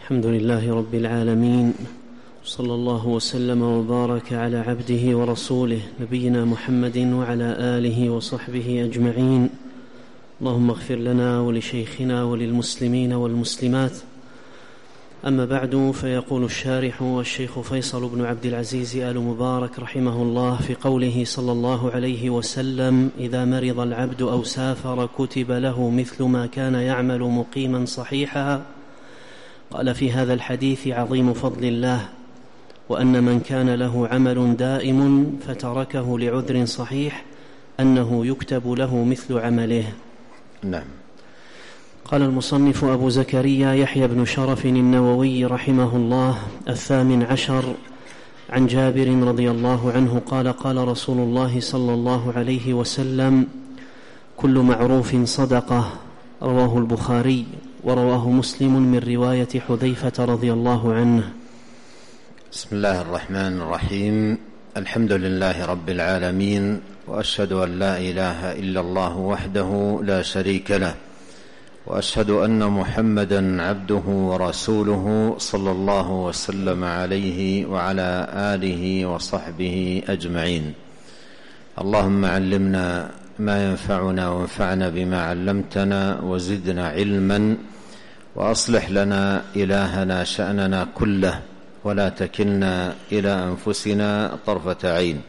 الحمد لله رب العالمين، صلى الله وسلم وبارك على عبده ورسوله نبينا محمد وعلى آله وصحبه أجمعين. اللهم اغفر لنا ولشيخنا وللمسلمين والمسلمات. أما بعد، فيقول الشارح الشيخ فيصل بن عبد العزيز آل مبارك رحمه الله في قوله صلى الله عليه وسلم: إذا مرض العبد أو سافر كتب له مثل ما كان يعمل مقيما صحيحا. قال في هذا الحديث عظيم فضل الله، وأن من كان له عمل دائم فتركه لعذر صحيح أنه يكتب له مثل عمله. نعم. قال المصنف أبو زكريا يحيى بن شرف النووي رحمه الله: 18 عن جابر رضي الله عنه قال: قال رسول الله صلى الله عليه وسلم: كل معروف صدقة. رواه البخاري، ورواه مسلم من رواية حذيفة رضي الله عنه. بسم الله الرحمن الرحيم. الحمد لله رب العالمين، وأشهد أن لا إله إلا الله وحده لا شريك له، وأشهد أن محمدا عبده ورسوله صلى الله وسلم عليه وعلى آله وصحبه أجمعين. اللهم علمنا ما ينفعنا وانفعنا بما علمتنا وزدنا علما، وأصلح لنا إلهنا شأننا كله، ولا تكلنا إلى أنفسنا طرفة عين.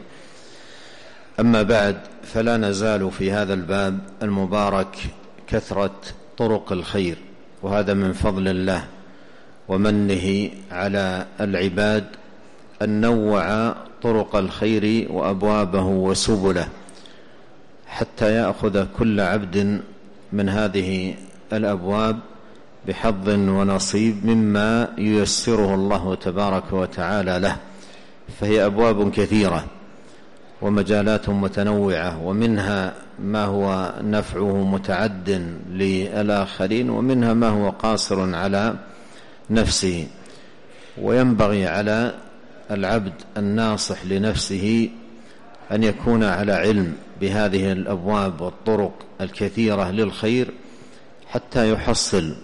أما بعد، فلا نزال في هذا الباب المبارك كثرة طرق الخير، وهذا من فضل الله ومنه على العباد أن نوع طرق الخير وأبوابه وسبله، حتى يأخذ كل عبد من هذه الأبواب بحظ ونصيب مما ييسره الله تبارك وتعالى له. فهي أبواب كثيرة ومجالات متنوعة، ومنها ما هو نفعه متعد للآخرين، ومنها ما هو قاصر على نفسه. وينبغي على العبد الناصح لنفسه أن يكون على علم بهذه الأبواب والطرق الكثيرة للخير، حتى يحصل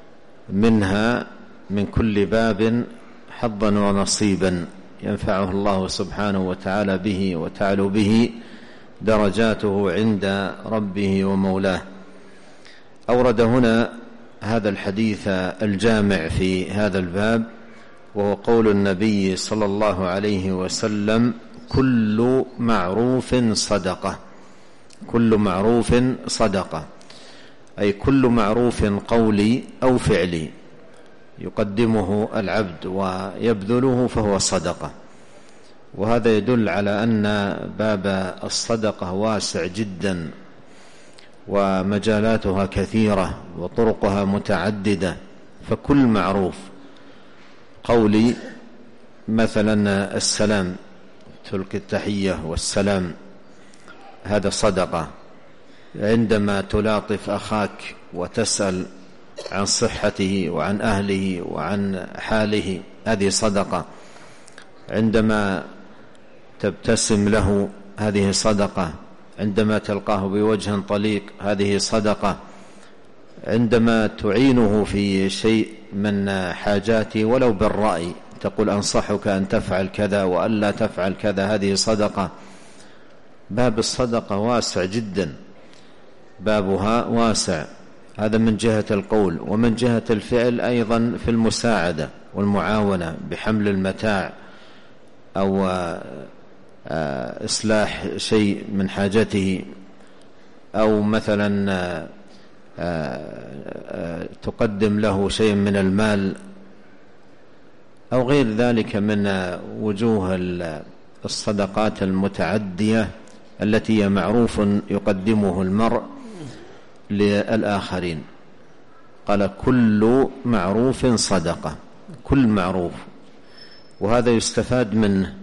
منها من كل باب حظا ونصيبا ينفعه الله سبحانه وتعالى به، وتعلو به درجاته عند ربه ومولاه. أورد هنا هذا الحديث الجامع في هذا الباب، وهو قول النبي صلى الله عليه وسلم: كل معروف صدقة. كل معروف صدقة، أي كل معروف قولي أو فعلي يقدمه العبد ويبذله فهو صدقة. وهذا يدل على أن باب الصدقة واسع جدا، ومجالاتها كثيرة وطرقها متعددة. فكل معروف قولي، مثلا السلام، تلقي التحية والسلام، هذا صدقة. عندما تلاطف أخاك وتسأل عن صحته وعن أهله وعن حاله، هذه صدقة. عندما تبتسم له، هذه صدقة. عندما تلقاه بوجه طليق، هذه صدقة. عندما تعينه في شيء من حاجاته ولو بالرأي، تقول أنصحك أن تفعل كذا وألا تفعل كذا، هذه صدقة. باب الصدقة واسع جدا، بابها واسع. هذا من جهة القول، ومن جهة الفعل أيضا في المساعدة والمعاونة بحمل المتاع أو إصلاح شيء من حاجته، أو مثلا تقدم له شيء من المال، أو غير ذلك من وجوه الصدقات المتعدية التي هي معروف يقدمه المرء للآخرين. قال: كل معروف صدقة. كل معروف. وهذا يستفاد منه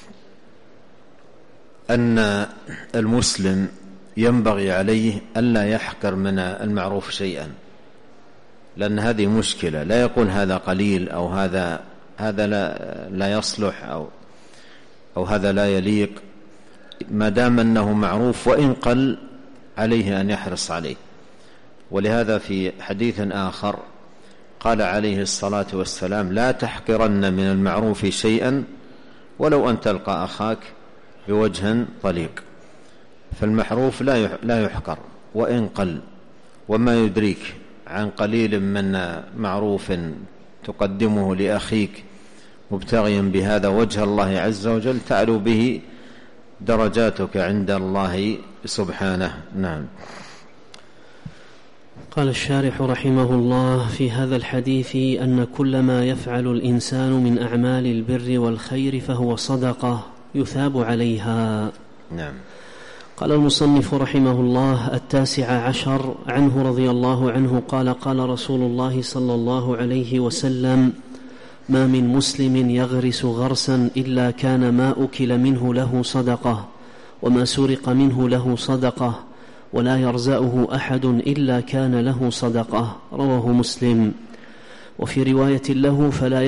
أن المسلم ينبغي عليه ألا يحقر من المعروف شيئا، لأن هذه مشكلة. لا يقول هذا قليل، أو هذا لا يصلح، أو هذا لا يليق، ما دام أنه معروف وإن قل عليه أن يحرص عليه. ولهذا في حديث آخر قال عليه الصلاة والسلام: لا تحقرن من المعروف شيئا ولو أن تلقى أخاك بوجه طليق. فالمعروف لا يحقر وإن قل، وما يدريك عن قليل من معروف تقدمه لأخيك مبتغيا بهذا وجه الله عز وجل تعلو به درجاتك عند الله سبحانه. نعم. قال الشارح رحمه الله في هذا الحديث أن كل ما يفعل الإنسان من أعمال البر والخير فهو صدقة يثاب عليها. نعم. قال المصنف رحمه الله: 19 عنه رضي الله عنه قال: قال رسول الله صلى الله عليه وسلم: ما من مسلم يغرس غرسا إلا كان ما أكل منه له صدقة، وما سرق منه له صدقة، ولا يرزأه أحد إلا كان له صدقة. رواه مسلم. وفي رواية له: فلا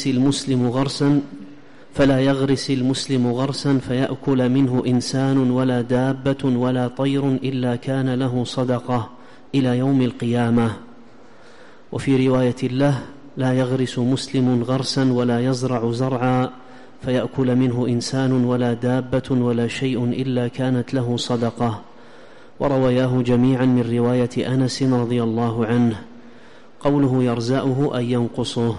يغرس المسلم غرسا فيأكل منه إنسان ولا دابة ولا طير إلا كان له صدقة إلى يوم القيامة. وفي رواية له: لا يغرس مسلم غرسا ولا يزرع زرعا فيأكل منه إنسان ولا دابة ولا شيء إلا كانت له صدقة. وروياه جميعا من رواية أنس رضي الله عنه. قوله يرزأه أي ينقصه.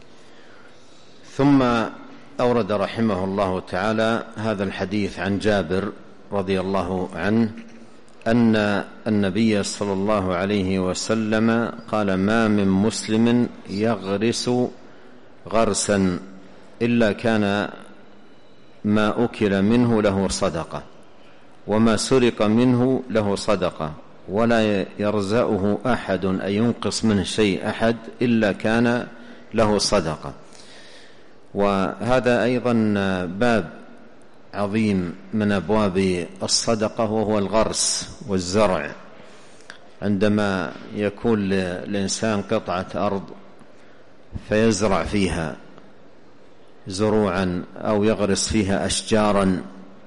ثم أورد رحمه الله تعالى هذا الحديث عن جابر رضي الله عنه أن النبي صلى الله عليه وسلم قال: ما من مسلم يغرس غرسا إلا كان ما أكل منه له صدقة، وما سرق منه له صدقة، ولا يرزأه أحد أي ينقص منه شيء أحد إلا كان له صدقة. وهذا أيضا باب عظيم من أبواب الصدقة، وهو الغرس والزرع. عندما يكون للإنسان قطعة أرض فيزرع فيها زروعا أو يغرس فيها أشجارا،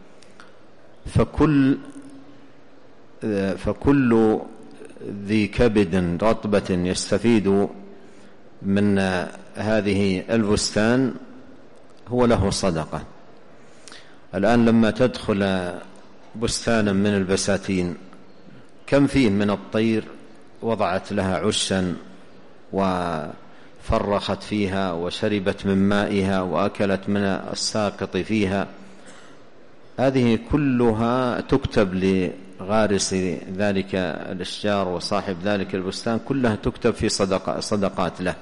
فكل ذي كبد رطبة يستفيد من هذه البستان هو له صدقة. الآن لما تدخل بستانا من البساتين كم فيه من الطير وضعت لها عشا وفرخت فيها وشربت من مائها وأكلت من الساقط فيها، هذه كلها تكتب لغارس ذلك الأشجار وصاحب ذلك البستان، كلها تكتب في صدقات له.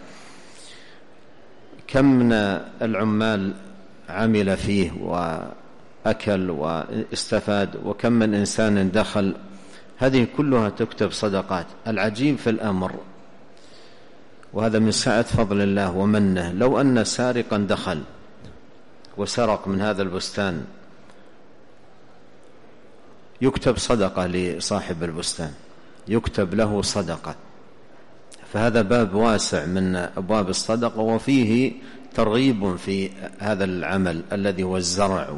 كم من العمال عمل فيه وأكل واستفاد، وكم من إنسان دخل، هذه كلها تكتب صدقات. العجيب في الأمر، وهذا من سعة فضل الله ومنه، لو أن سارقا دخل وسرق من هذا البستان يكتب صدقة لصاحب البستان، يكتب له صدقة. فهذا باب واسع من أبواب الصدقة، وفيه ترغيب في هذا العمل الذي هو الزرع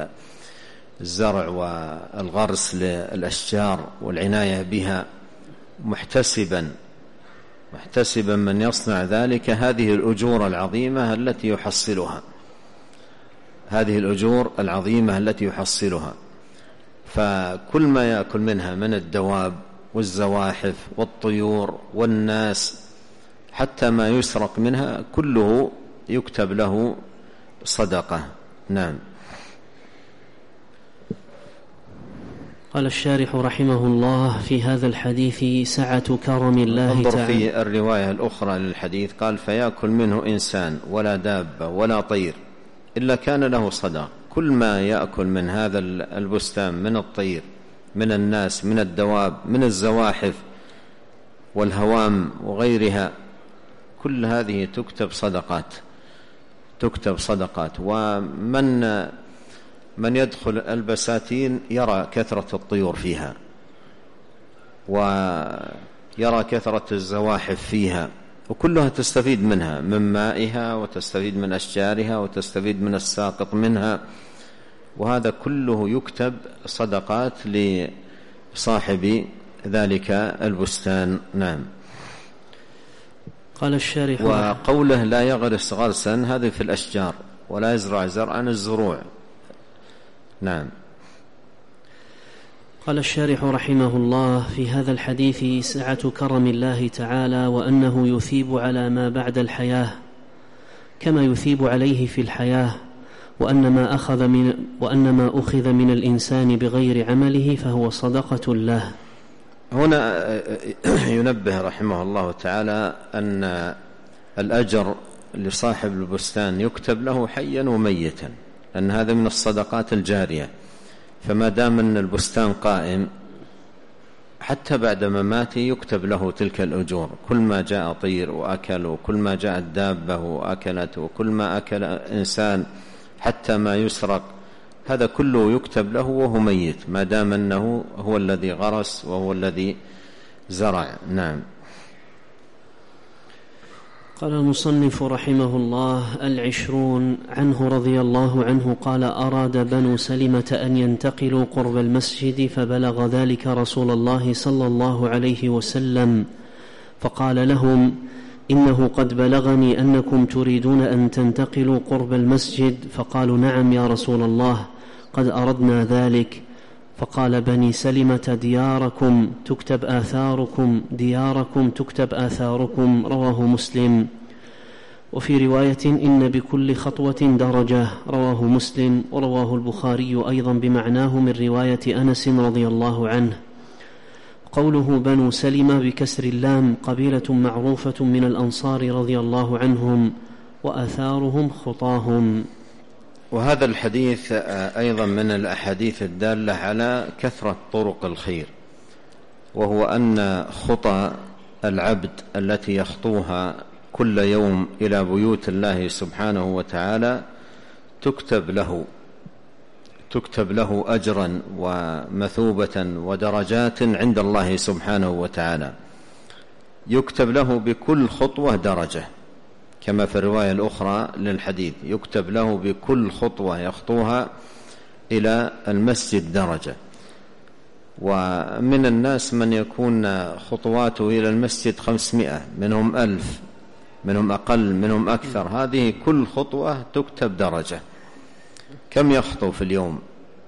والغرس للأشجار والعناية بها، محتسبا من يصنع ذلك هذه الأجور العظيمة التي يحصلها. فكل ما يأكل منها من الدواب والزواحف والطيور والناس، حتى ما يسرق منها، كله يكتب له صدقة. نعم. قال الشارح رحمه الله في هذا الحديث سعة كرم الله تعالى. انظر في الرواية الأخرى للحديث قال: فيأكل منه إنسان ولا دابة ولا طير إلا كان له صدقة. كل ما يأكل من هذا البستان من الطير، من الناس، من الدواب، من الزواحف والهوام وغيرها، كل هذه تكتب صدقات. ومن يدخل البساتين يرى كثرة الطيور فيها، ويرى كثرة الزواحف فيها، وكلها تستفيد منها، من مائها وتستفيد من أشجارها وتستفيد من الساقط منها، وهذا كله يكتب صدقات لصاحب ذلك البستان. نعم. قال الشارح وقوله لا يغرس غرسا هذه في الأشجار، ولا يزرع زرعا الزروع. نعم. قال الشارح رحمه الله في هذا الحديث سعة كرم الله تعالى، وأنه يثيب على ما بعد الحياة كما يثيب عليه في الحياة، وأن ما أخذ من الإنسان بغير عمله فهو صدقة له. هنا ينبه رحمه الله تعالى أن الأجر لصاحب البستان يكتب له حيا وميتا، أن هذا من الصدقات الجارية، فما دام أن البستان قائم حتى بعد مماته يكتب له تلك الأجور، كل ما جاء طير وأكل، وكل ما جاءت دابة وأكلت، وكل ما أكل إنسان حتى ما يسرق، هذا كله يكتب له وهو ميت، ما دام أنه هو الذي غرس وهو الذي زرع. نعم. قال المصنف رحمه الله 20 عنه رضي الله عنه قال: أراد بنو سلمة أن ينتقلوا قرب المسجد، فبلغ ذلك رسول الله صلى الله عليه وسلم، فقال لهم: إنه قد بلغني أنكم تريدون أن تنتقلوا قرب المسجد. فقالوا: نعم يا رسول الله، قد أردنا ذلك. فقال: بني سلمة دياركم تكتب آثاركم، دياركم تكتب آثاركم. رواه مسلم. وفي رواية: إن بكل خطوة درجة. رواه مسلم. ورواه البخاري أيضا بمعناه من رواية أنس رضي الله عنه. قوله بنو سلمة بكسر اللام قبيلة معروفة من الأنصار رضي الله عنهم، وآثارهم خطاهم. وهذا الحديث أيضا من الأحاديث الدالة على كثرة طرق الخير، وهو أن خطى العبد التي يخطوها كل يوم إلى بيوت الله سبحانه وتعالى تكتب له أجرا ومثوبة ودرجات عند الله سبحانه وتعالى، يكتب له بكل خطوة درجة، كما في الرواية الأخرى للحديث: يكتب له بكل خطوة يخطوها إلى المسجد درجة. ومن الناس من يكون خطواته إلى المسجد 500، منهم 1000، منهم أقل، منهم أكثر، هذه كل خطوة تكتب درجة. كم يخطو في اليوم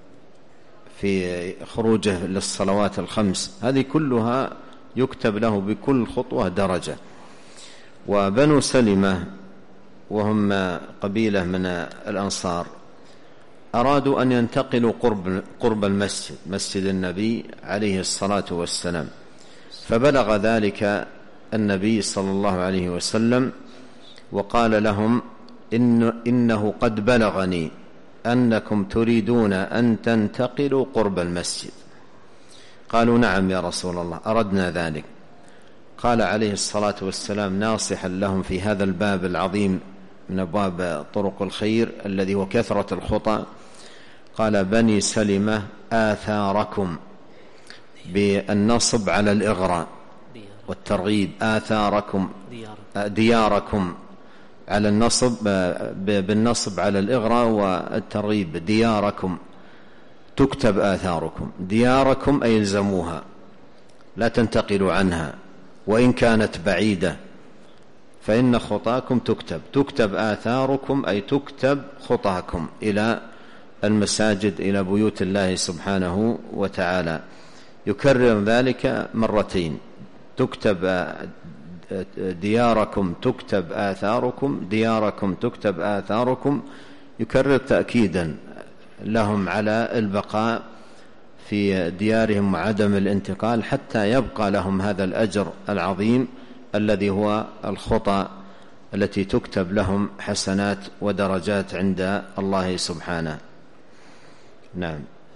في خروجه للصلوات الخمس؟ هذه كلها يكتب له بكل خطوة درجة. وبنو سلمة وهم قبيلة من الأنصار أرادوا أن ينتقلوا قرب المسجد، مسجد النبي عليه الصلاة والسلام، فبلغ ذلك النبي صلى الله عليه وسلم وقال لهم: إنه قد بلغني أنكم تريدون أن تنتقلوا قرب المسجد. قالوا: نعم يا رسول الله، أردنا ذلك. قال عليه الصلاة والسلام ناصحا لهم في هذا الباب العظيم من أبواب طرق الخير الذي هو كثرة الخطى، قال: بني سلمة آثاركم، بالنصب على الإغراء والترغيب، آثاركم دياركم على النصب، بالنصب على الإغراء والترغيب، دياركم تكتب آثاركم. دياركم أي الزموها، لا تنتقلوا عنها وإن كانت بعيدة، فإن خطاكم تكتب آثاركم أي تكتب خطاكم إلى المساجد، إلى بيوت الله سبحانه وتعالى. يكرر ذلك مرتين: تكتب دياركم تكتب آثاركم، دياركم تكتب آثاركم، يكرر تأكيدا لهم على البقاء في ديارهم وعدم الانتقال حتى يبقى لهم هذا الأجر العظيم الذي هو الخطى التي تكتب لهم حسنات ودرجات عند الله سبحانه. نعم.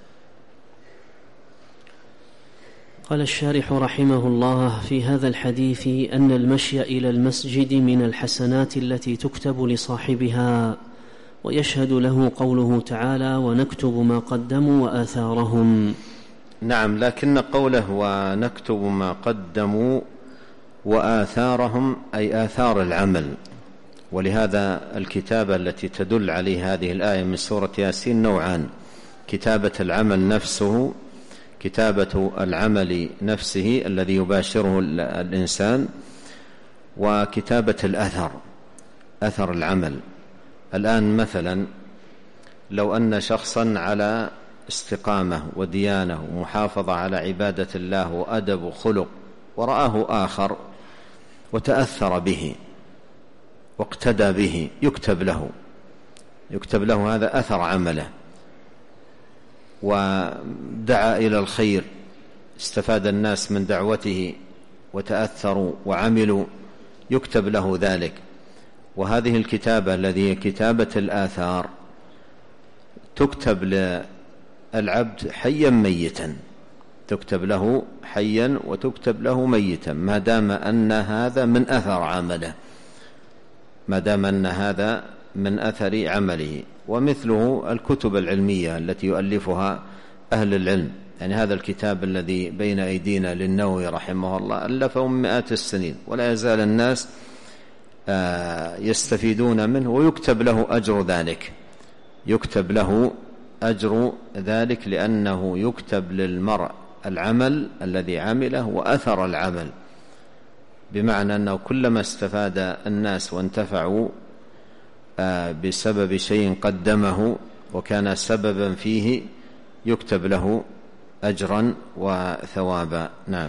قال الشارح رحمه الله في هذا الحديث أن المشي إلى المسجد من الحسنات التي تكتب لصاحبها، ويشهد له قوله تعالى: ونكتب ما قدموا وآثارهم. نعم، لكن قوله ونكتب ما قدموا وآثارهم أي آثار العمل، ولهذا الكتابة التي تدل عليه هذه الآية من سورة ياسين نوعان: كتابة العمل نفسه، كتابة العمل نفسه الذي يباشره الإنسان، وكتابة الأثر، أثر العمل. الآن مثلا لو أن شخصا على استقامة وديانة ومحافظة على عبادة الله وأدب وخلق، ورآه آخر وتأثر به واقتدى به، يكتب له هذا أثر عمله، ودعا إلى الخير، استفاد الناس من دعوته وتأثروا وعملوا، يكتب له ذلك. وهذه الكتابة التي هي كتابة الآثار تكتب للعبد حيا ميتا، تكتب له حيا وتكتب له ميتا، ما دام أن هذا من أثر عمله، ما دام أن هذا من أثر عمله. ومثله الكتب العلمية التي يؤلفها أهل العلم، يعني هذا الكتاب الذي بين أيدينا للنووي رحمه الله ألفه من مئات السنين، ولا يزال الناس يستفيدون منه، ويكتب له أجر ذلك، يكتب له أجر ذلك، لأنه يكتب للمرء العمل الذي عمله وأثر العمل، بمعنى أنه كلما استفاد الناس وانتفعوا بسبب شيء قدمه وكان سببا فيه يكتب له أجرا وثوابا. نعم.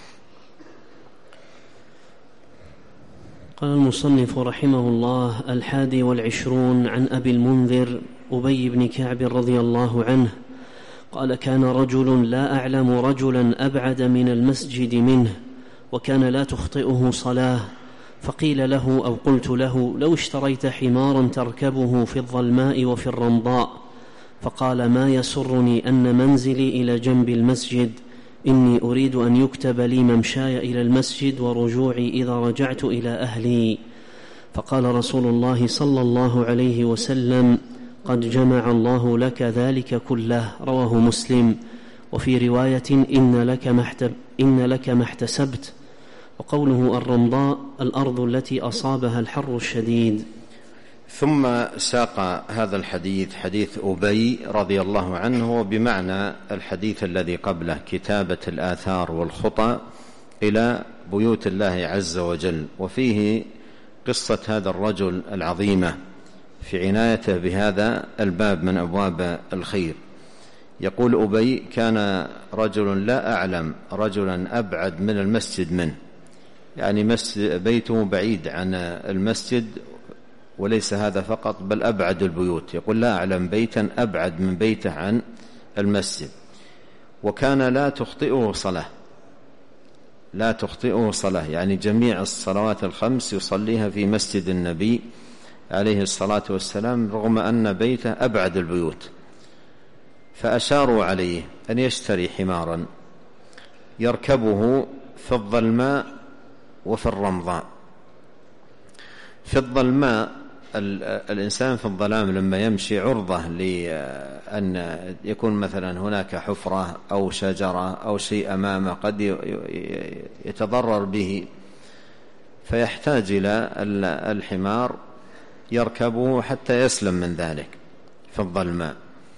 قال المصنف رحمه الله: 21 عن أبي المنذر أبي بن كعب رضي الله عنه قال: كان رجل لا أعلم رجلا أبعد من المسجد منه، وكان لا تخطئه صلاة، فقيل له أو قلت له: لو اشتريت حمارا تركبه في الظلماء وفي الرمضاء. فقال: ما يسرني أن منزلي إلى جنب المسجد، إني أريد أن يكتب لي ممشاي إلى المسجد ورجوعي إذا رجعت إلى أهلي. فقال رسول الله صلى الله عليه وسلم: قد جمع الله لك ذلك كله. رواه مسلم. وفي رواية: إن لك ما احتسبت. وقوله الرمضاء الأرض التي أصابها الحر الشديد. ثم ساق هذا الحديث، حديث أبي رضي الله عنه، بمعنى الحديث الذي قبله: كتابة الآثار والخطى إلى بيوت الله عز وجل. وفيه قصة هذا الرجل العظيمة في عنايته بهذا الباب من أبواب الخير. يقول أبي: كان رجل لا أعلم رجلا أبعد من المسجد منه، يعني بيته بعيد عن المسجد، وليس هذا فقط بل أبعد البيوت. يقول: لا أعلم بيتا أبعد من بيته عن المسجد، وكان لا تخطئه صلاة، لا تخطئه صلاة، يعني جميع الصلوات الخمس يصليها في مسجد النبي عليه الصلاة والسلام، رغم أن بيته أبعد البيوت. فأشاروا عليه أن يشتري حمارا يركبه في الظلماء وفي الرمضاء. في الظلماء، الإنسان في الظلام لما يمشي عرضة لأن يكون مثلا هناك حفرة أو شجرة أو شيء أمامه قد يتضرر به، فيحتاج إلى الحمار يركبه حتى يسلم من ذلك في الظلماء.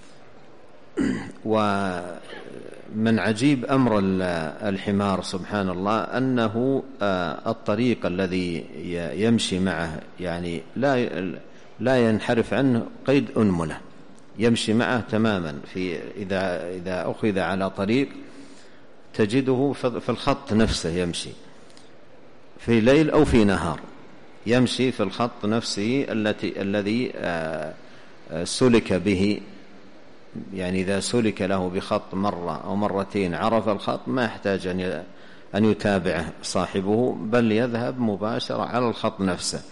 ومن عجيب أمر الحمار سبحان الله أنه الطريق الذي يمشي معه يعني لا ينحرف عنه قيد أنملة، يمشي معه تماما. إذا أخذ على طريق تجده في الخط نفسه، يمشي في ليل أو في نهار، يمشي في الخط نفسه الذي سلك به. يعني إذا سلك له بخط مرة أو مرتين عرف الخط، ما يحتاج أن يتابعه صاحبه، بل يذهب مباشرة على الخط نفسه.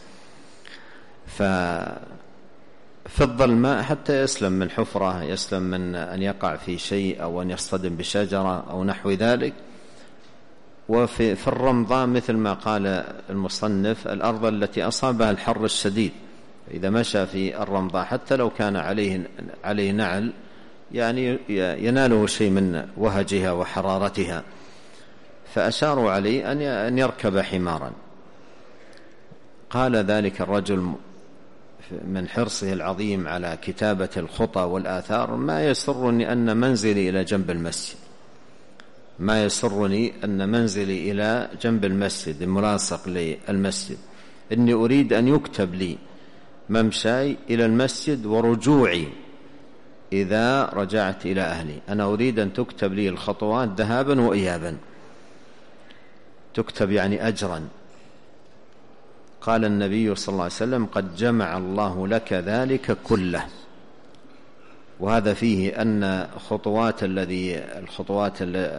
ففي الظلماء حتى يسلم من حفرة، يسلم من أن يقع في شيء أو أن يصطدم بشجرة أو نحو ذلك. وفي الرمضاء مثل ما قال المصنف: الأرض التي أصابها الحر الشديد. إذا مشى في الرمضاء حتى لو كان عليه نعل، يعني يناله شيء من وهجها وحرارتها. فأشاروا عليه أن يركب حمارا. قال ذلك الرجل من حرصه العظيم على كتابة الخطى والآثار: ما يسرني أن منزلي إلى جنب المسجد، ما يسرني أن منزلي إلى جنب المسجد الملاصق للمسجد، إني أريد أن يكتب لي ممشاي إلى المسجد ورجوعي إذا رجعت إلى أهلي. أنا أريد أن تكتب لي الخطوات ذهابا وإيابا، تكتب يعني أجرا. قال النبي صلى الله عليه وسلم: قد جمع الله لك ذلك كله. وهذا فيه أن الخطوات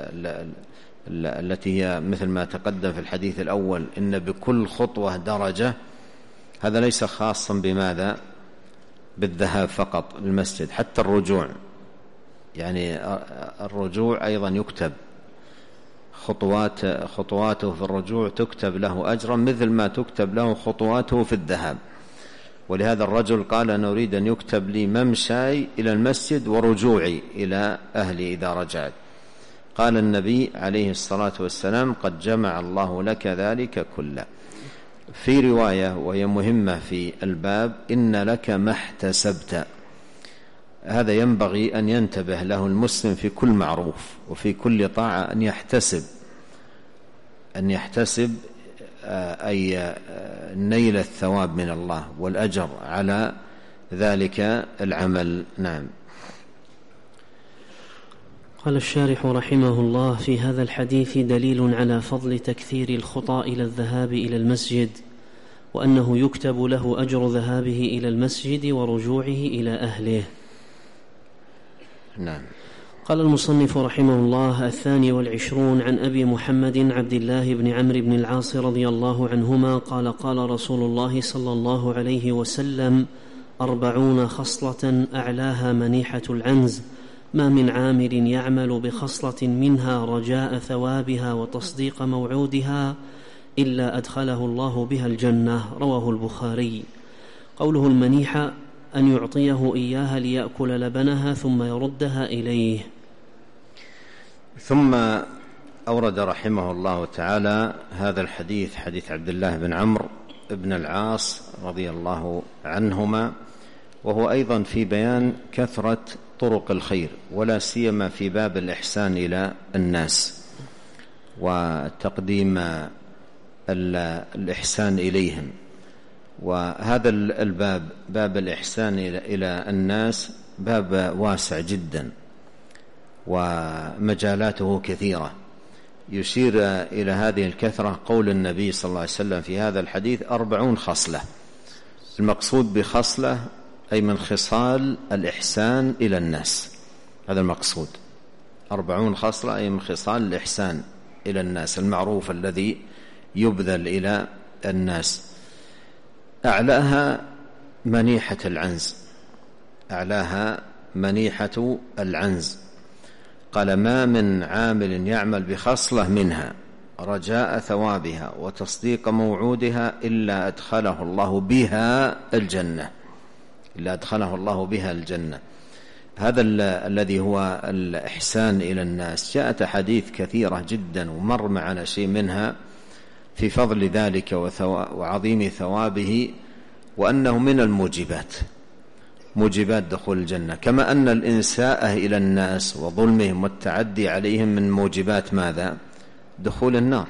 التي هي مثل ما تقدم في الحديث الأول، إن بكل خطوة درجة، هذا ليس خاصا بماذا؟ بالذهاب فقط للمسجد، حتى الرجوع، يعني الرجوع أيضا يكتب، خطواته في الرجوع تكتب له أجرا مثل ما تكتب له خطواته في الذهاب. ولهذا الرجل قال: أنا أريد أن يكتب لي ممشاي إلى المسجد ورجوعي إلى أهلي إذا رجعت. قال النبي عليه الصلاة والسلام: قد جمع الله لك ذلك كله. في رواية وهي مهمة في الباب: إن لك ما احتسبت. هذا ينبغي أن ينتبه له المسلم في كل معروف وفي كل طاعة، أن يحتسب أي نيل الثواب من الله والأجر على ذلك العمل. نعم. قال الشارح رحمه الله: في هذا الحديث دليل على فضل تكثير الخطى إلى الذهاب إلى المسجد، وأنه يكتب له أجر ذهابه إلى المسجد ورجوعه إلى أهله. نعم. قال المصنف رحمه الله: 22 عن أبي محمد عبد الله بن عمرو بن العاص رضي الله عنهما قال: قال رسول الله صلى الله عليه وسلم: 40 خصلة أعلاها منيحة العنز، ما من عامل يعمل بخصلة منها رجاء ثوابها وتصديق موعودها إلا أدخله الله بها الجنة. رواه البخاري. قوله المنيحة أن يعطيه إياها ليأكل لبنها ثم يردها إليه. ثم أورد رحمه الله تعالى هذا الحديث، حديث عبد الله بن عمرو بن العاص رضي الله عنهما، وهو أيضا في بيان كثرة طرق الخير، ولا سيما في باب الإحسان إلى الناس وتقديم الإحسان إليهم. وهذا الباب، باب الإحسان إلى الناس، باب واسع جدا ومجالاته كثيرة. يشير إلى هذه الكثرة قول النبي صلى الله عليه وسلم في هذا الحديث: 40 خصلة. المقصود بخصلة أي من خصال الإحسان إلى الناس، هذا المقصود. 40 خصلة أي من خصال الإحسان إلى الناس، المعروف الذي يبذل إلى الناس. أعلاها منيحة العنز، أعلاها منيحة العنز. قال: ما من عامل يعمل بخصلة منها رجاء ثوابها وتصديق موعودها إلا أدخله الله بها الجنة، إلا أدخله الله بها الجنة. هذا الذي هو الإحسان إلى الناس. جاءت أحاديث كثيرة جدا ومر معنا شيء منها في فضل ذلك وعظيم ثوابه، وأنه من الموجبات، موجبات دخول الجنة، كما أن الإنساء إلى الناس وظلمهم والتعدي عليهم من موجبات ماذا؟ دخول النار.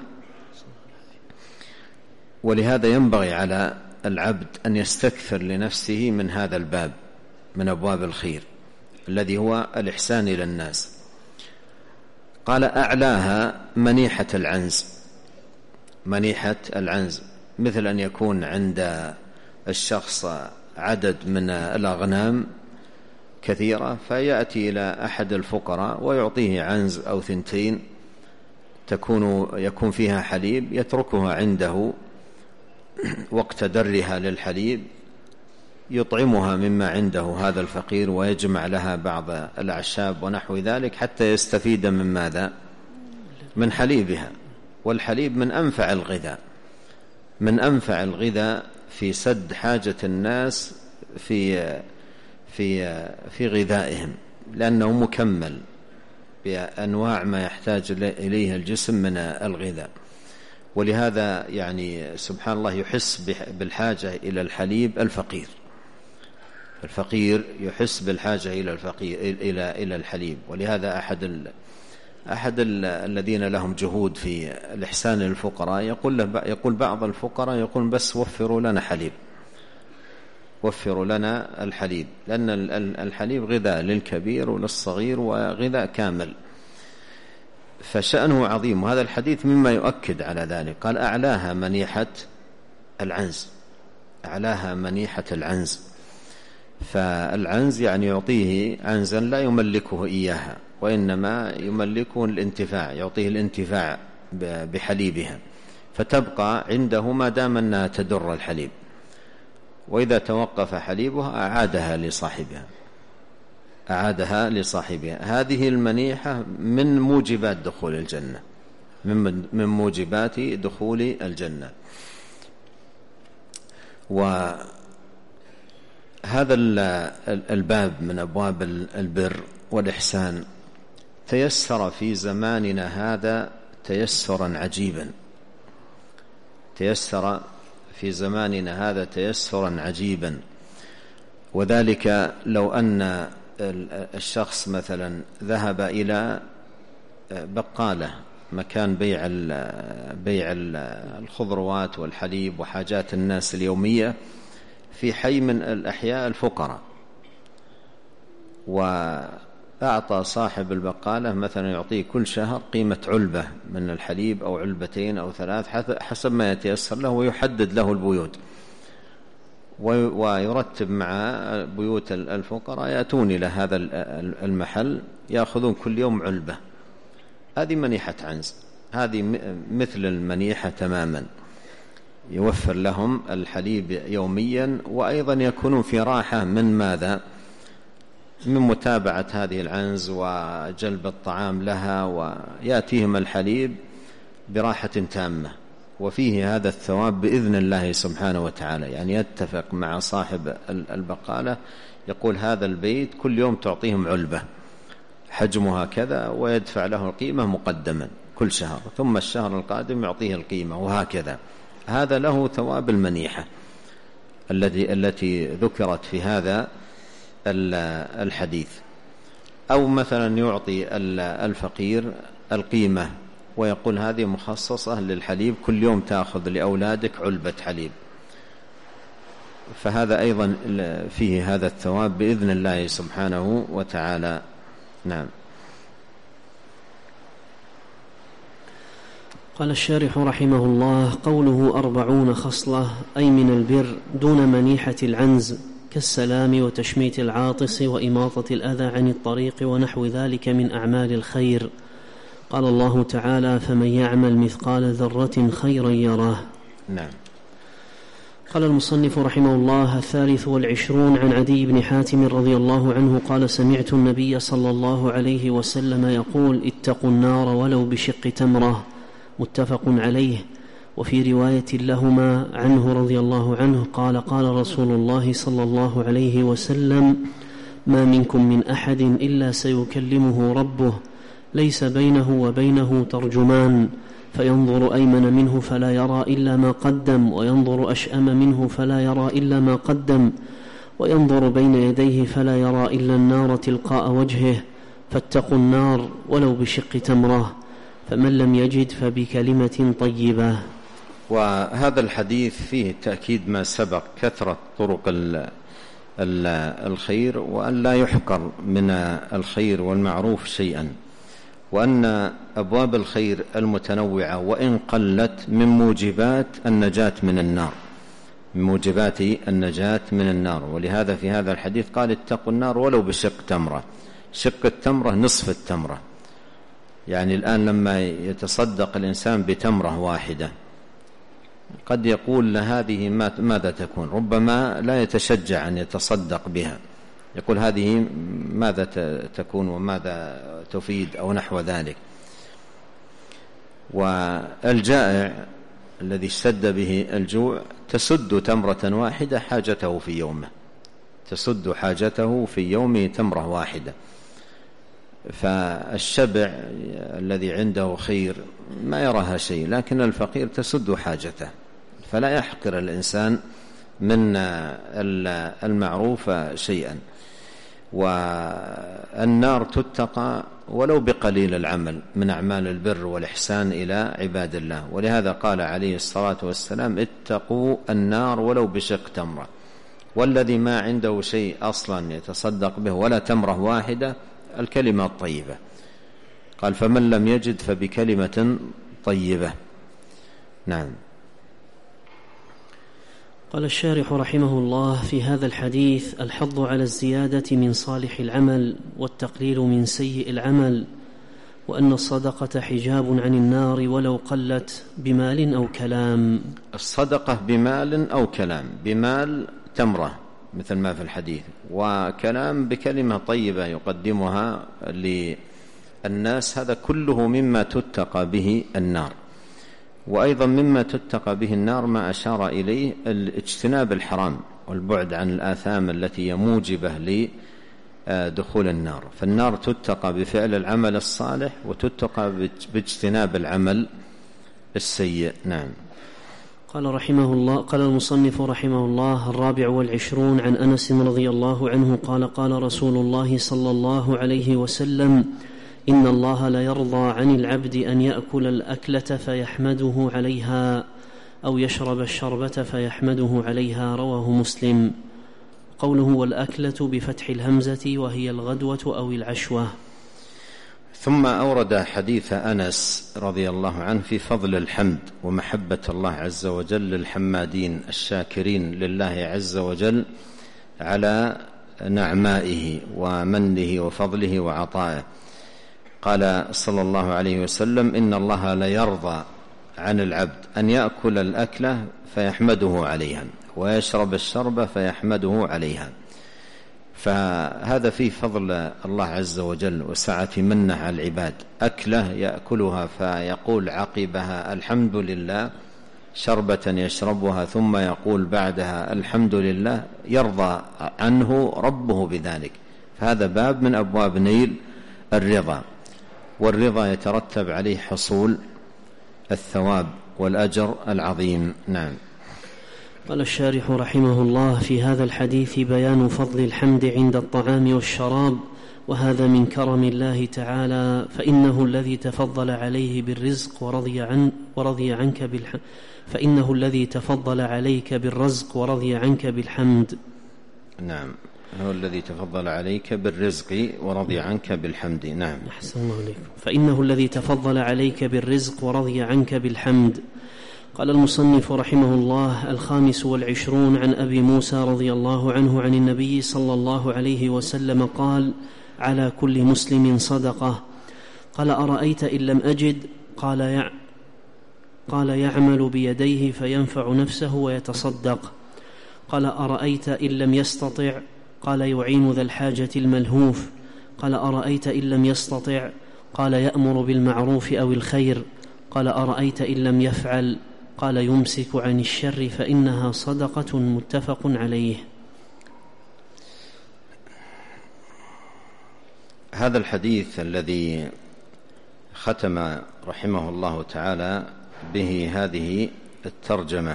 ولهذا ينبغي على العبد أن يستكثر لنفسه من هذا الباب من أبواب الخير الذي هو الإحسان إلى الناس. قال: أعلاها منيحة العنز. منيحة العنز مثل أن يكون عند الشخص عدد من الأغنام كثيرة، فيأتي إلى أحد الفقراء ويعطيه عنز أو 2 يكون فيها حليب، يتركها عنده وقت درها للحليب، يطعمها مما عنده هذا الفقير، ويجمع لها بعض الأعشاب ونحو ذلك حتى يستفيد من ماذا؟ من حليبها. والحليب من أنفع الغذاء، من أنفع الغذاء في سد حاجة الناس في غذائهم، لأنه مكمل بأنواع ما يحتاج إليه الجسم من الغذاء. ولهذا يعني سبحان الله يحس بالحاجة إلى الحليب الفقير يحس بالحاجة إلى الحليب. ولهذا أحد الذين لهم جهود في الإحسان للفقراء يقول بعض الفقراء يقول بس وفروا لنا حليب، وفروا لنا الحليب، لأن الحليب غذاء للكبير وللصغير وغذاء كامل، فشأنه عظيم. وهذا الحديث مما يؤكد على ذلك. قال أعلاها منيحة العنز، أعلاها منيحة العنز. فالعنز يعني يعطيه عنزا لا يملكه إياها، وإنما يملكه الانتفاع، يعطيه الانتفاع بحليبها، فتبقى عنده ما دام أنها تدر الحليب، وإذا توقف حليبها أعادها لصاحبها، أعادها لصاحبها. هذه المنيحة من موجبات دخول الجنة، من موجبات دخول الجنة. وهذا الباب من أبواب البر والإحسان تيسر في زماننا هذا تيسرا عجيبا، تيسر في زماننا هذا تيسرا عجيبا. وذلك لو أن الشخص مثلا ذهب إلى بقالة، مكان بيع الخضروات والحليب وحاجات الناس اليومية في حي من الأحياء الفقراء، وأعطى صاحب البقالة مثلا يعطيه كل شهر قيمة علبة من الحليب أو علبتين أو 3 حسب ما يتيسر له، ويحدد له البيوت، ويرتب مع بيوت الفقراء يأتون إلى هذا المحل يأخذون كل يوم علبة. هذه منيحة عنز، هذه مثل المنيحة تماما، يوفر لهم الحليب يوميا، وأيضا يكونون في راحة من ماذا؟ من متابعة هذه العنز وجلب الطعام لها، ويأتيهم الحليب براحة تامة، وفيه هذا الثواب بإذن الله سبحانه وتعالى. يعني يتفق مع صاحب البقالة يقول هذا البيت كل يوم تعطيهم علبة حجمها كذا، ويدفع له القيمة مقدما كل شهر، ثم الشهر القادم يعطيه القيمة، وهكذا. هذا له ثواب المنيحة التي ذكرت في هذا الحديث. أو مثلا يعطي الفقير القيمة ويقول هذه مخصصة للحليب، كل يوم تأخذ لأولادك علبة حليب، فهذا أيضا فيه هذا الثواب بإذن الله سبحانه وتعالى. نعم. قال الشارح رحمه الله: قوله 40 خصلة أي من البر دون منيحة العنز، كالسلام وتشميت العاطس وإماطة الأذى عن الطريق ونحو ذلك من أعمال الخير. قال الله تعالى: فمن يعمل مثقال ذرة خيرا يراه. نعم. قال المصنف رحمه الله: 23 عن عدي بن حاتم رضي الله عنه قال: سمعت النبي صلى الله عليه وسلم يقول: اتقوا النار ولو بشق تمرة. متفق عليه. وفي رواية لهما عنه رضي الله عنه قال: قال رسول الله صلى الله عليه وسلم: ما منكم من أحد إلا سيكلمه ربه، ليس بينه وبينه ترجمان، فينظر أيمن منه فلا يرى إلا ما قدم، وينظر أشأم منه فلا يرى إلا ما قدم، وينظر بين يديه فلا يرى إلا النار تلقاء وجهه، فاتقوا النار ولو بشق تمرة، فمن لم يجد فبكلمة طيبة. وهذا الحديث فيه تأكيد ما سبق، كثرة طرق الخير، وأن لا يحقر من الخير والمعروف شيئا، وأن أبواب الخير المتنوعة وإن قلت من موجبات النجاة من النار، من موجبات النجاة من النار. ولهذا في هذا الحديث قال: اتقوا النار ولو بشق تمرة. شق التمرة نصف التمرة. يعني الآن لما يتصدق الإنسان بتمرة واحدة قد يقول هذه ماذا تكون، ربما لا يتشجع أن يتصدق بها، يقول هذه ماذا تكون وماذا تفيد أو نحو ذلك. والجائع الذي اشتد به الجوع تسد تمرة واحدة حاجته في يومه، تسد حاجته في يومه تمرة واحدة. فالشبع الذي عنده خير ما يراها شيء، لكن الفقير تسد حاجته. فلا يحقر الإنسان من المعروف شيئا. والنار تتقى ولو بقليل العمل من أعمال البر والإحسان إلى عباد الله. ولهذا قال عليه الصلاة والسلام: اتقوا النار ولو بشق تمرة. والذي ما عنده شيء أصلا يتصدق به ولا تمرة واحدة، الكلمة الطيبة. قال: فمن لم يجد فبكلمة طيبة. نعم. قال الشارح رحمه الله: في هذا الحديث الحض على الزيادة من صالح العمل والتقليل من سيء العمل، وأن الصدقة حجاب عن النار ولو قلت بمال أو كلام. الصدقة بمال أو كلام، بمال تمرة مثل ما في الحديث، وكلام بكلمة طيبة يقدمها للناس، هذا كله مما تتقى به النار. وأيضا مما تتقى به النار ما أشار إليه الاجتناب الحرام والبعد عن الآثام التي هي موجبة لدخول النار. فالنار تتقى بفعل العمل الصالح وتتقى باجتناب العمل السيء. نعم. قال المصنف رحمه الله: 24 عن أنس رضي الله عنه قال: قال رسول الله صلى الله عليه وسلم: إن الله لا يرضى عن العبد أن يأكل الأكلة فيحمده عليها أو يشرب الشربة فيحمده عليها. رواه مسلم. قوله والأكلة بفتح الهمزة وهي الغدوة أو العشوة. ثم أورد حديث أنس رضي الله عنه في فضل الحمد ومحبة الله عز وجل للحمادين الشاكرين لله عز وجل على نعمائه ومنه وفضله وعطائه. قال صلى الله عليه وسلم: إن الله لا يرضى عن العبد أن يأكل الأكلة فيحمده عليها ويشرب الشرب فيحمده عليها. فهذا فيه فضل الله عز وجل وسعة منه على العباد. أكلة يأكلها فيقول عقبها الحمد لله، شربة يشربها ثم يقول بعدها الحمد لله، يرضى عنه ربه بذلك. فهذا باب من أبواب نيل الرضا، والرضا يترتب عليه حصول الثواب والأجر العظيم. نعم. قال الشارح رحمه الله: في هذا الحديث بيان فضل الحمد عند الطعام والشراب، وهذا من كرم الله تعالى، فإنه الذي تفضل عليه بالرزق ورضي عنك بالحمد، فإنه الذي تفضل عليك بالرزق ورضي عنك بالحمد. نعم، هو الذي تفضل عليك بالرزق ورضي عنك بالحمد. نعم. أحسن الله عليكم. فإنه الذي تفضل عليك بالرزق ورضي عنك بالحمد. قال المصنف رحمه الله: 25 عن أبي موسى رضي الله عنه عن النبي صلى الله عليه وسلم قال: على كل مسلم صدقة. قال: أرأيت إن لم أجد؟ قال: يعمل بيديه فينفع نفسه ويتصدق. قال: أرأيت إن لم يستطع؟ قال: يعين ذا الحاجة الملهوف. قال: أرأيت إن لم يستطع؟ قال: يأمر بالمعروف أو الخير. قال: أرأيت إن لم يفعل؟ قال: يمسك عن الشر فإنها صدقة. متفق عليه. هذا الحديث الذي ختم رحمه الله تعالى به هذه الترجمة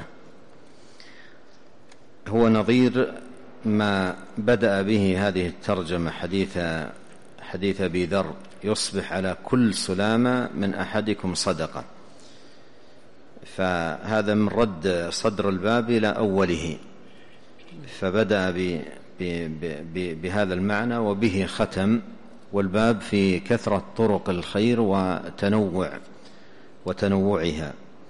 هو نظير ما بدأ به هذه الترجمة، حديث أبي ذر: يصبح على كل سلامة من أحدكم صدقة. فهذا من رد صدر الباب إلى أوله، فبدأ بهذا المعنى وبه ختم، والباب في كثرة طرق الخير وتنوعها.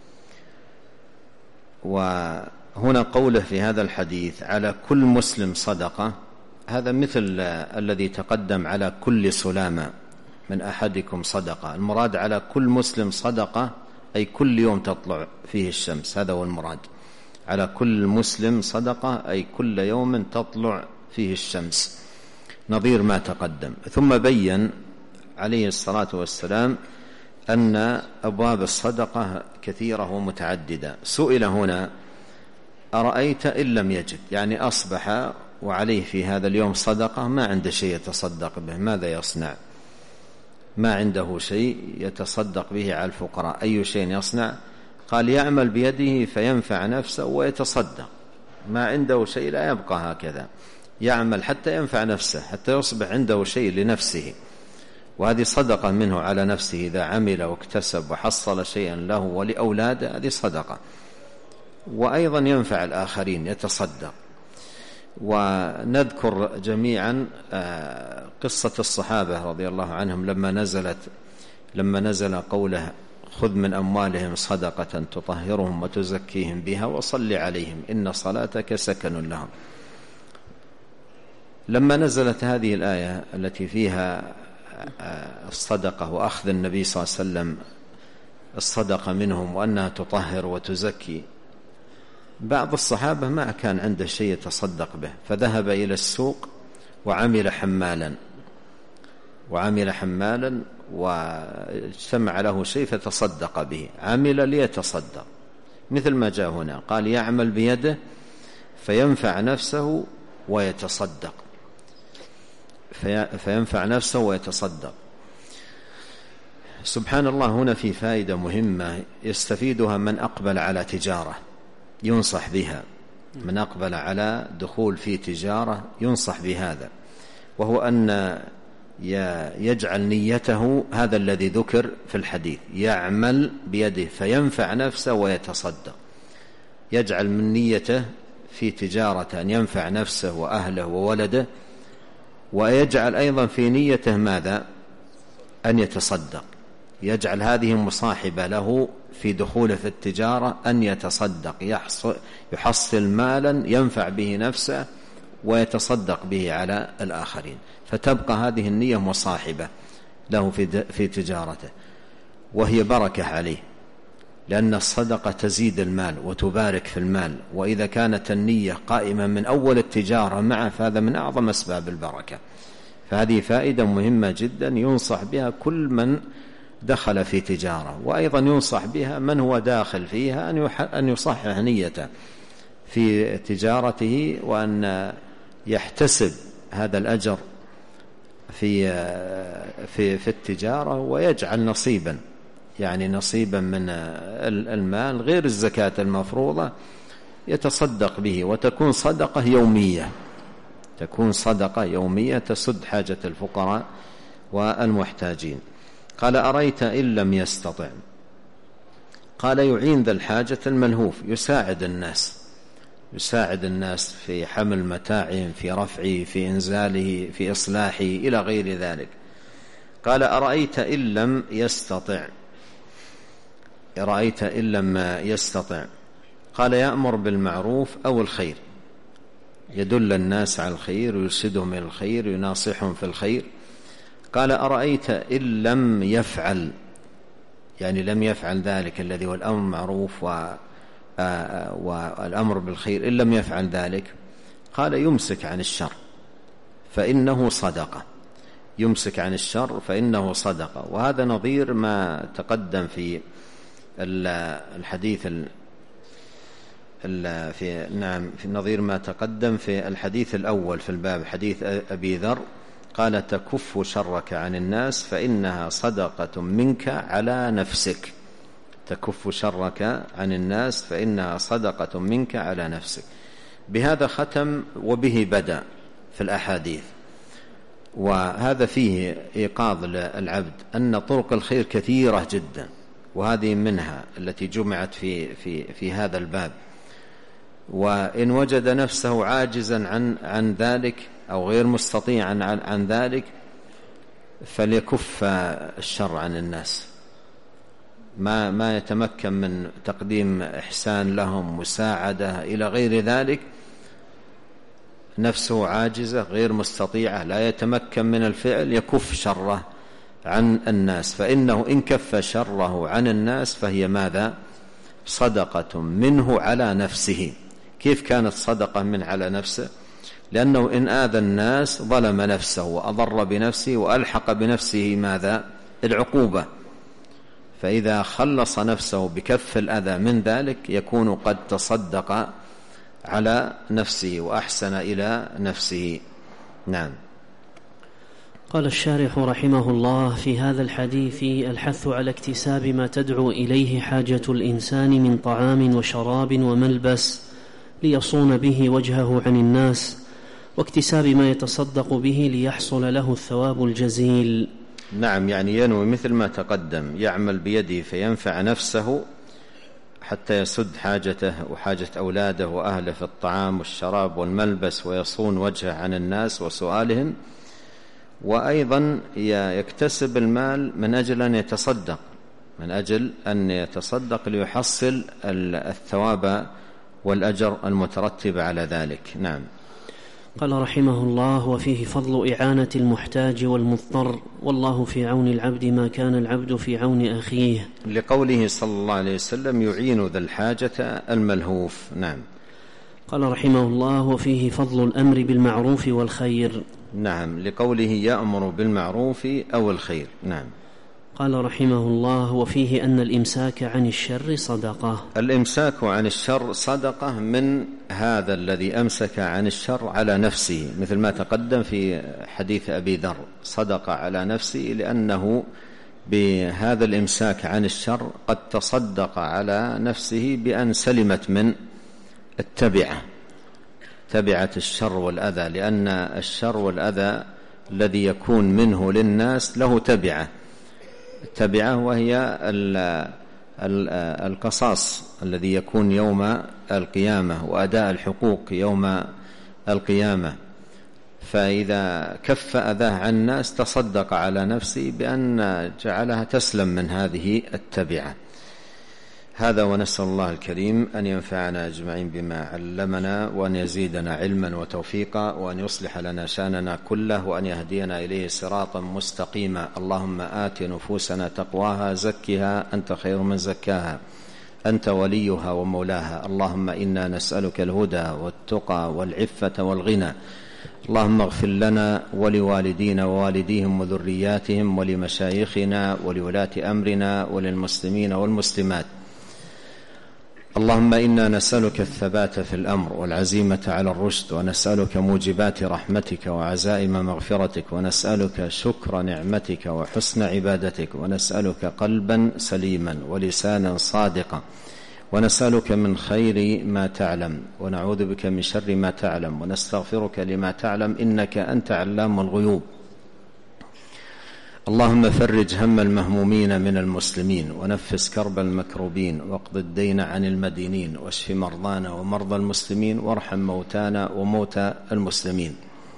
وهنا قوله في هذا الحديث على كل مسلم صدقة، هذا مثل الذي تقدم على كل سلامة من أحدكم صدقة. المراد على كل مسلم صدقة أي كل يوم تطلع فيه الشمس، هذا هو المراد. على كل مسلم صدقة أي كل يوم تطلع فيه الشمس، نظير ما تقدم. ثم بين عليه الصلاة والسلام أن أبواب الصدقة كثيرة ومتعددة. سئل هنا: أرأيت إن لم يجد؟ يعني أصبح وعليه في هذا اليوم صدقة، ما عنده شيء يتصدق به، ماذا يصنع؟ ما عنده شيء يتصدق به على الفقراء، أي شيء يصنع؟ قال: يعمل بيده فينفع نفسه ويتصدق. ما عنده شيء لا يبقى هكذا، يعمل حتى ينفع نفسه، حتى يصبح عنده شيء لنفسه وهذه صدقة منه على نفسه إذا عمل واكتسب وحصل شيئا له ولأولاده، هذه صدقة. وأيضا ينفع الآخرين، يتصدق. ونذكر جميعا قصة الصحابة رضي الله عنهم لما نزل قوله خذ من أموالهم صدقة تطهرهم وتزكيهم بها وصل عليهم إن صلاتك سكن لهم. لما نزلت هذه الآية التي فيها الصدقة وأخذ النبي صلى الله عليه وسلم الصدقة منهم وأنها تطهر وتزكي، بعض الصحابة ما كان عنده شيء يتصدق به، فذهب إلى السوق وعمل حمالا واجتمع له شيء فتصدق به، عمل ليتصدق، مثل ما جاء هنا قال يعمل بيده فينفع نفسه ويتصدق، سبحان الله. هنا في فائدة مهمة يستفيدها من أقبل على تجارة ينصح بها، من أقبل على دخول في تجارة ينصح بهذا، وهو أن يجعل نيته هذا الذي ذكر في الحديث، يعمل بيده فينفع نفسه ويتصدق، يجعل من نيته في تجارة أن ينفع نفسه وأهله وولده، ويجعل أيضا في نيته ماذا؟ أن يتصدق، يجعل هذه مصاحبة له في دخوله في التجارة أن يتصدق، يحصل مالا ينفع به نفسه ويتصدق به على الآخرين، فتبقى هذه النية مصاحبة له في تجارته، وهي بركة عليه، لأن الصدقة تزيد المال وتبارك في المال، وإذا كانت النية قائمة من أول التجارة معه فهذا من أعظم أسباب البركة. فهذه فائدة مهمة جدا ينصح بها كل من دخل في تجارة، وأيضا ينصح بها من هو داخل فيها أن يصحح نيته في تجارته، وأن يحتسب هذا الأجر في التجارة، ويجعل نصيبا من المال غير الزكاة المفروضة يتصدق به، وتكون صدقة يومية تسد حاجة الفقراء والمحتاجين. قال أرأيت إن لم يستطع، قال يعين ذا الحاجة الملهوف، يساعد الناس في حمل متاعهم، في رفعه، في إنزاله، في إصلاحه إلى غير ذلك. قال أرأيت إن لم يستطع، قال يأمر بالمعروف أو الخير، يدل الناس على الخير ويرشدهم إلى الخير ويناصحهم في الخير. قال أرأيت إن لم يفعل، يعني لم يفعل ذلك الذي هو الأمر بالمعروف والأمر بالخير، إن لم يفعل ذلك قال يمسك عن الشر فإنه صدقة. وهذا نظير ما تقدم في الحديث في نظير ما تقدم في الحديث الأول في الباب، حديث أبي ذر قال تكف شرك عن الناس فإنها صدقة منك على نفسك، تكف شرك عن الناس فإنها صدقة منك على نفسك. بهذا ختم وبه بدأ في الأحاديث، وهذا فيه إيقاظ للعبد أن طرق الخير كثيرة جدا، وهذه منها التي جمعت في هذا الباب. وإن وجد نفسه عاجزا عن ذلك أو غير مستطيعا عن ذلك فليكف الشر عن الناس، ما يتمكن من تقديم إحسان لهم، مساعدة إلى غير ذلك، نفسه عاجزة غير مستطيعة لا يتمكن من الفعل، يكف شره عن الناس، فإنه إن كف شره عن الناس فهي ماذا؟ صدقة منه على نفسه. كيف كانت صدقة من على نفسه؟ لأنه إن آذى الناس ظلم نفسه وأضر بنفسه وألحق بنفسه ماذا؟ العقوبة. فإذا خلص نفسه بكف الأذى من ذلك يكون قد تصدق على نفسه وأحسن إلى نفسه. نعم. قال الشارح رحمه الله في هذا الحديث الحث على اكتساب ما تدعو إليه حاجة الإنسان من طعام وشراب وملبس ليصون به وجهه عن الناس، واكتساب ما يتصدق به ليحصل له الثواب الجزيل. نعم، يعني ينوي مثل ما تقدم، يعمل بيده فينفع نفسه حتى يسد حاجته وحاجة أولاده وأهله في الطعام والشراب والملبس، ويصون وجهه عن الناس وسؤالهم، وأيضا يكتسب المال من أجل أن يتصدق ليحصل الثواب والأجر المترتب على ذلك. نعم. قال رحمه الله: وفيه فضل إعانة المحتاج والمضطر، والله في عون العبد ما كان العبد في عون أخيه، لقوله صلى الله عليه وسلم: يعين ذا الحاجة الملهوف. نعم. قال رحمه الله: وفيه فضل الأمر بالمعروف والخير. نعم، لقوله: يأمر بالمعروف أو الخير. نعم. قال رحمه الله: وفيه أن الإمساك عن الشر صدقة. الإمساك عن الشر صدقة من هذا الذي أمسك عن الشر على نفسه، مثل ما تقدم في حديث أبي ذر: صدق على نفسه، لأنه بهذا الإمساك عن الشر قد تصدق على نفسه بأن سلمت من تبعة الشر والأذى، لأن الشر والأذى الذي يكون منه للناس له تبعة، وهي القصاص الذي يكون يوم القيامة وأداء الحقوق يوم القيامة. فإذا كف أذاه عن الناس تصدق على نفسه بأن جعلها تسلم من هذه التبعة. هذا، ونسأل الله الكريم أن ينفعنا أجمعين بما علمنا، وأن يزيدنا علما وتوفيقا، وأن يصلح لنا شأننا كله، وأن يهدينا إليه صراطا مستقيما. اللهم آت نفوسنا تقواها، زكها أنت خير من زكاها، أنت وليها ومولاها. اللهم إنا نسألك الهدى والتقى والعفة والغنى. اللهم اغفر لنا ولوالدينا ووالديهم وذرياتهم ولمشايخنا ولولاة أمرنا وللمسلمين والمسلمات. اللهم إنا نسألك الثبات في الأمر والعزيمة على الرشد، ونسألك موجبات رحمتك وعزائم مغفرتك، ونسألك شكر نعمتك وحسن عبادتك، ونسألك قلبا سليما ولسانا صادقا، ونسألك من خير ما تعلم، ونعوذ بك من شر ما تعلم، ونستغفرك لما تعلم، إنك أنت علام الغيوب. اللهم فرج هم المهمومين من المسلمين، ونفس كرب المكروبين، واقض الدين عن المدينين، واشف مرضانا ومرضى المسلمين، وارحم موتانا وموتى المسلمين.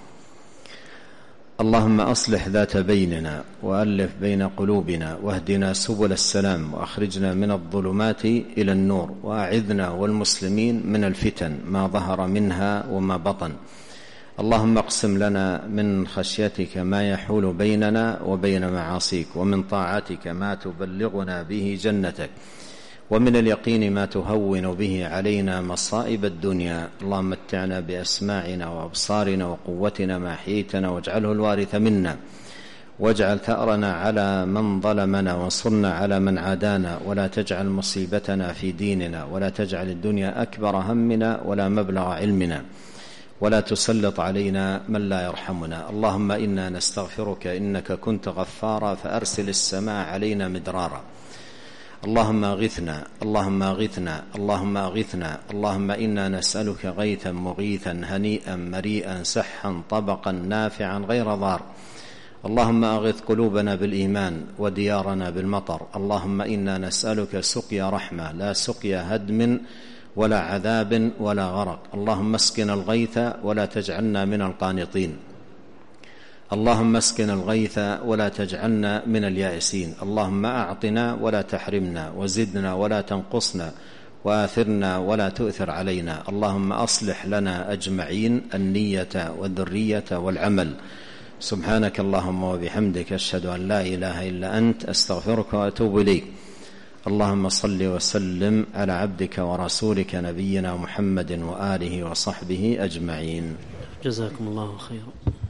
اللهم أصلح ذات بيننا، وألف بين قلوبنا، واهدنا سبل السلام، وأخرجنا من الظلمات إلى النور، وأعذنا والمسلمين من الفتن ما ظهر منها وما بطن. اللهم اقسم لنا من خشيتك ما يحول بيننا وبين معاصيك، ومن طاعتك ما تبلغنا به جنتك، ومن اليقين ما تهون به علينا مصائب الدنيا. اللهم متعنا بأسماعنا وأبصارنا وقوتنا ما أحييتنا، واجعله الوارث منا، واجعل ثأرنا على من ظلمنا، وانصرنا على من عادانا، ولا تجعل مصيبتنا في ديننا، ولا تجعل الدنيا أكبر همنا ولا مبلغ علمنا، ولا تسلط علينا من لا يرحمنا. اللهم إنا نستغفرك إنك كنت غفارا، فأرسل السماء علينا مدرارا. اللهم أغثنا، اللهم أغثنا، اللهم أغثنا. اللهم إنا نسألك غيثا مغيثا هنيئا مريئا سحا طبقا نافعا غير ضار. اللهم أغث قلوبنا بالإيمان وديارنا بالمطر. اللهم إنا نسألك سقيا رحمة لا سقيا هدم ولا عذاب ولا غرق. اللهم اسقنا الغيث ولا تجعلنا من القانطين. اللهم اسقنا الغيث ولا تجعلنا من اليائسين. اللهم أعطنا ولا تحرمنا، وزدنا ولا تنقصنا، وآثرنا ولا تؤثر علينا. اللهم أصلح لنا أجمعين النية والذرية والعمل. سبحانك اللهم وبحمدك، أشهد أن لا إله إلا أنت، أستغفرك وأتوب إليك. اللهم صل وسلم على عبدك ورسولك نبينا محمد وآله وصحبه أجمعين. جزاكم الله خيرا.